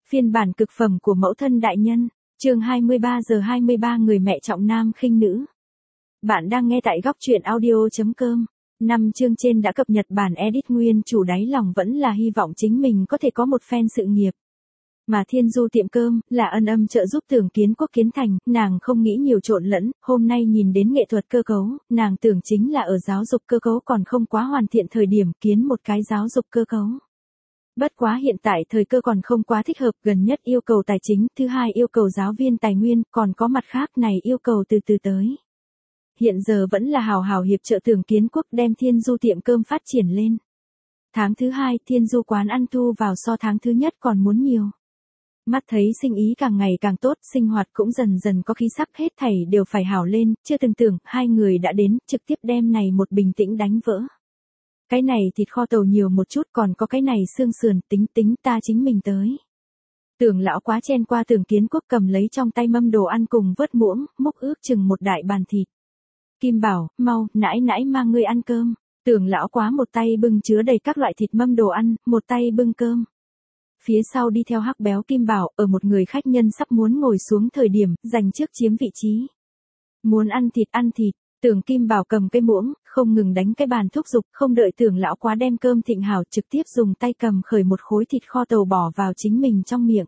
Phiên bản cực phẩm của mẫu thân đại nhân. Chương 23 giờ 23 người mẹ trọng nam khinh nữ. Bạn đang nghe tại góc truyện audio.com. 5 chương trên đã cập nhật bản edit nguyên chủ đáy lòng vẫn là hy vọng chính mình có thể có một phen sự nghiệp. Mà Thiên Du tiệm cơm là ân âm trợ giúp Tưởng Kiến Quốc kiến thành, nàng không nghĩ nhiều trộn lẫn, hôm nay nhìn đến nghệ thuật cơ cấu, nàng tưởng chính là ở giáo dục cơ cấu còn không quá hoàn thiện thời điểm kiến một cái giáo dục cơ cấu. Bất quá hiện tại thời cơ còn không quá thích hợp, gần nhất yêu cầu tài chính, thứ hai yêu cầu giáo viên tài nguyên, còn có mặt khác này yêu cầu từ từ tới. Hiện giờ vẫn là hào hào hiệp trợ Tưởng Kiến Quốc đem Thiên Du tiệm cơm phát triển lên. Tháng thứ hai Thiên Du quán ăn thu vào so tháng thứ nhất còn muốn nhiều. Mắt thấy sinh ý càng ngày càng tốt, sinh hoạt cũng dần dần có khí sắc, hết thảy đều phải hảo lên, chưa từng tưởng, hai người đã đến, trực tiếp đem này một bình tĩnh đánh vỡ. Cái này thịt kho tàu nhiều một chút, còn có cái này xương sườn, tính ta chính mình tới. Tưởng lão quá chen qua Tưởng Kiến Quốc cầm lấy trong tay mâm đồ ăn cùng vớt muỗng, múc ước chừng một đại bàn thịt. Kim bảo, mau, nãi nãi mang ngươi ăn cơm. Tưởng lão quá một tay bưng chứa đầy các loại thịt mâm đồ ăn, một tay bưng cơm. Phía sau đi theo hắc béo Kim bảo, ở một người khách nhân sắp muốn ngồi xuống thời điểm, giành trước chiếm vị trí. Muốn ăn thịt. Tưởng Kim bảo cầm cái muỗng, không ngừng đánh cái bàn thúc giục, không đợi Tưởng lão quá đem cơm thịnh hảo, trực tiếp dùng tay cầm khởi một khối thịt kho tàu bỏ vào chính mình trong miệng.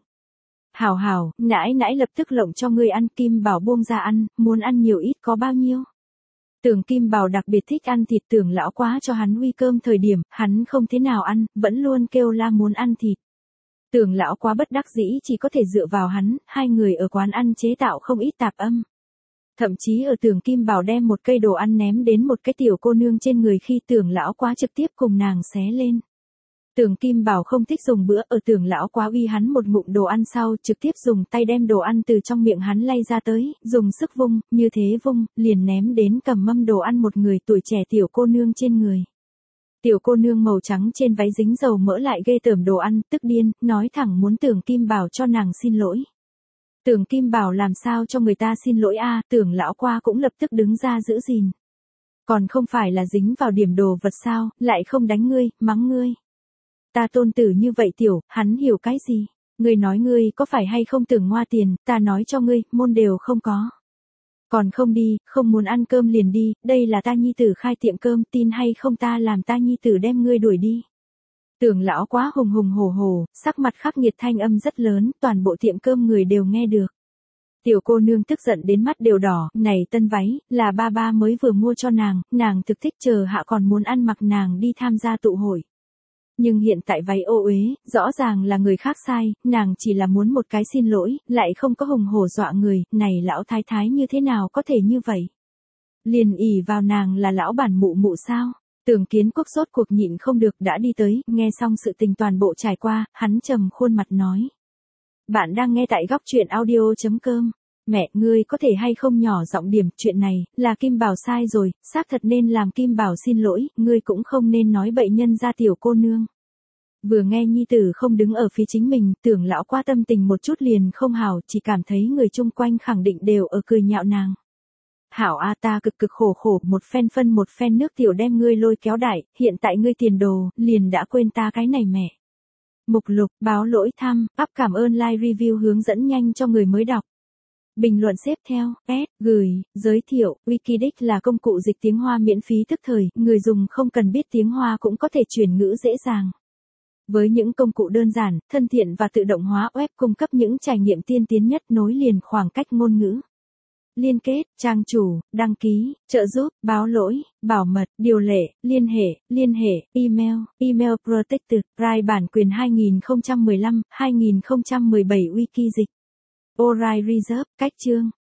Hảo, nãi nãi lập tức lộng cho ngươi ăn. Kim bảo buông ra ăn, muốn ăn nhiều ít có bao nhiêu. Tưởng Kim bảo đặc biệt thích ăn thịt, Tưởng lão quá cho hắn uy cơm thời điểm, hắn không thế nào ăn, vẫn luôn kêu la muốn ăn thịt. Tưởng lão quá bất đắc dĩ chỉ có thể dựa vào hắn, hai người ở quán ăn chế tạo không ít tạp âm. Thậm chí ở Tưởng Kim bảo đem một cây đồ ăn ném đến một cái tiểu cô nương trên người khi Tưởng lão quá trực tiếp cùng nàng xé lên. Tưởng Kim bảo không thích dùng bữa, ở Tưởng lão quá uy hắn một ngụm đồ ăn sau, trực tiếp dùng tay đem đồ ăn từ trong miệng hắn lay ra tới, dùng sức vung, như thế vung, liền ném đến cầm mâm đồ ăn một người tuổi trẻ tiểu cô nương trên người. Tiểu cô nương màu trắng trên váy dính dầu mỡ lại ghê tởm đồ ăn, tức điên, nói thẳng muốn Tưởng Kim bảo cho nàng xin lỗi. Tưởng Kim bảo làm sao cho người ta xin lỗi a? Tưởng lão qua cũng lập tức đứng ra giữ gìn. Còn không phải là dính vào điểm đồ vật sao, lại không đánh ngươi, mắng ngươi. Ta tôn tử như vậy tiểu, hắn hiểu cái gì? Ngươi nói ngươi có phải hay không Tưởng ngoa tiền, ta nói cho ngươi, môn đều không có. Còn không đi, không muốn ăn cơm liền đi, đây là ta nhi tử khai tiệm cơm, tin hay không ta làm ta nhi tử đem ngươi đuổi đi. Tưởng lão quá hùng hùng hổ hổ, sắc mặt khắc nghiệt, thanh âm rất lớn, toàn bộ tiệm cơm người đều nghe được. Tiểu cô nương tức giận đến mắt đều đỏ, này tân váy, là ba mới vừa mua cho nàng thực thích, chờ hạ còn muốn ăn mặc nàng đi tham gia tụ hội. Nhưng hiện tại váy ô uế, rõ ràng là người khác sai, nàng chỉ là muốn một cái xin lỗi, lại không có hùng hổ dọa người, này lão thái thái như thế nào có thể như vậy? Liền ỷ vào nàng là lão bản mụ sao? Tưởng Kiến Quốc rốt cuộc nhịn không được đã đi tới, nghe xong sự tình toàn bộ trải qua, hắn trầm khuôn mặt nói. Bạn đang nghe tại góc truyện audio.com. Mẹ, ngươi có thể hay không nhỏ giọng điểm, chuyện này, là Kim bảo sai rồi, xác thật nên làm Kim bảo xin lỗi, ngươi cũng không nên nói bậy nhân ra tiểu cô nương. Vừa nghe nhi tử không đứng ở phía chính mình, Tưởng lão qua tâm tình một chút liền không hảo, chỉ cảm thấy người chung quanh khẳng định đều ở cười nhạo nàng. Hảo a, ta cực khổ một phen phân một phen nước tiểu đem ngươi lôi kéo đại, hiện tại ngươi tiền đồ, liền đã quên ta cái này mẹ. Mục lục, báo lỗi thăm, up cảm ơn like review hướng dẫn nhanh cho người mới đọc. Bình luận xếp theo, gửi, giới thiệu, Wikidex là công cụ dịch tiếng Hoa miễn phí tức thời, người dùng không cần biết tiếng Hoa cũng có thể chuyển ngữ dễ dàng. Với những công cụ đơn giản, thân thiện và tự động hóa, web cung cấp những trải nghiệm tiên tiến nhất, nối liền khoảng cách ngôn ngữ. Liên kết, trang chủ, đăng ký, trợ giúp, báo lỗi, bảo mật, điều lệ, liên hệ, email protected, Rai bản quyền 2015-2017 Wiki dịch. Orai Reserve, cách chương.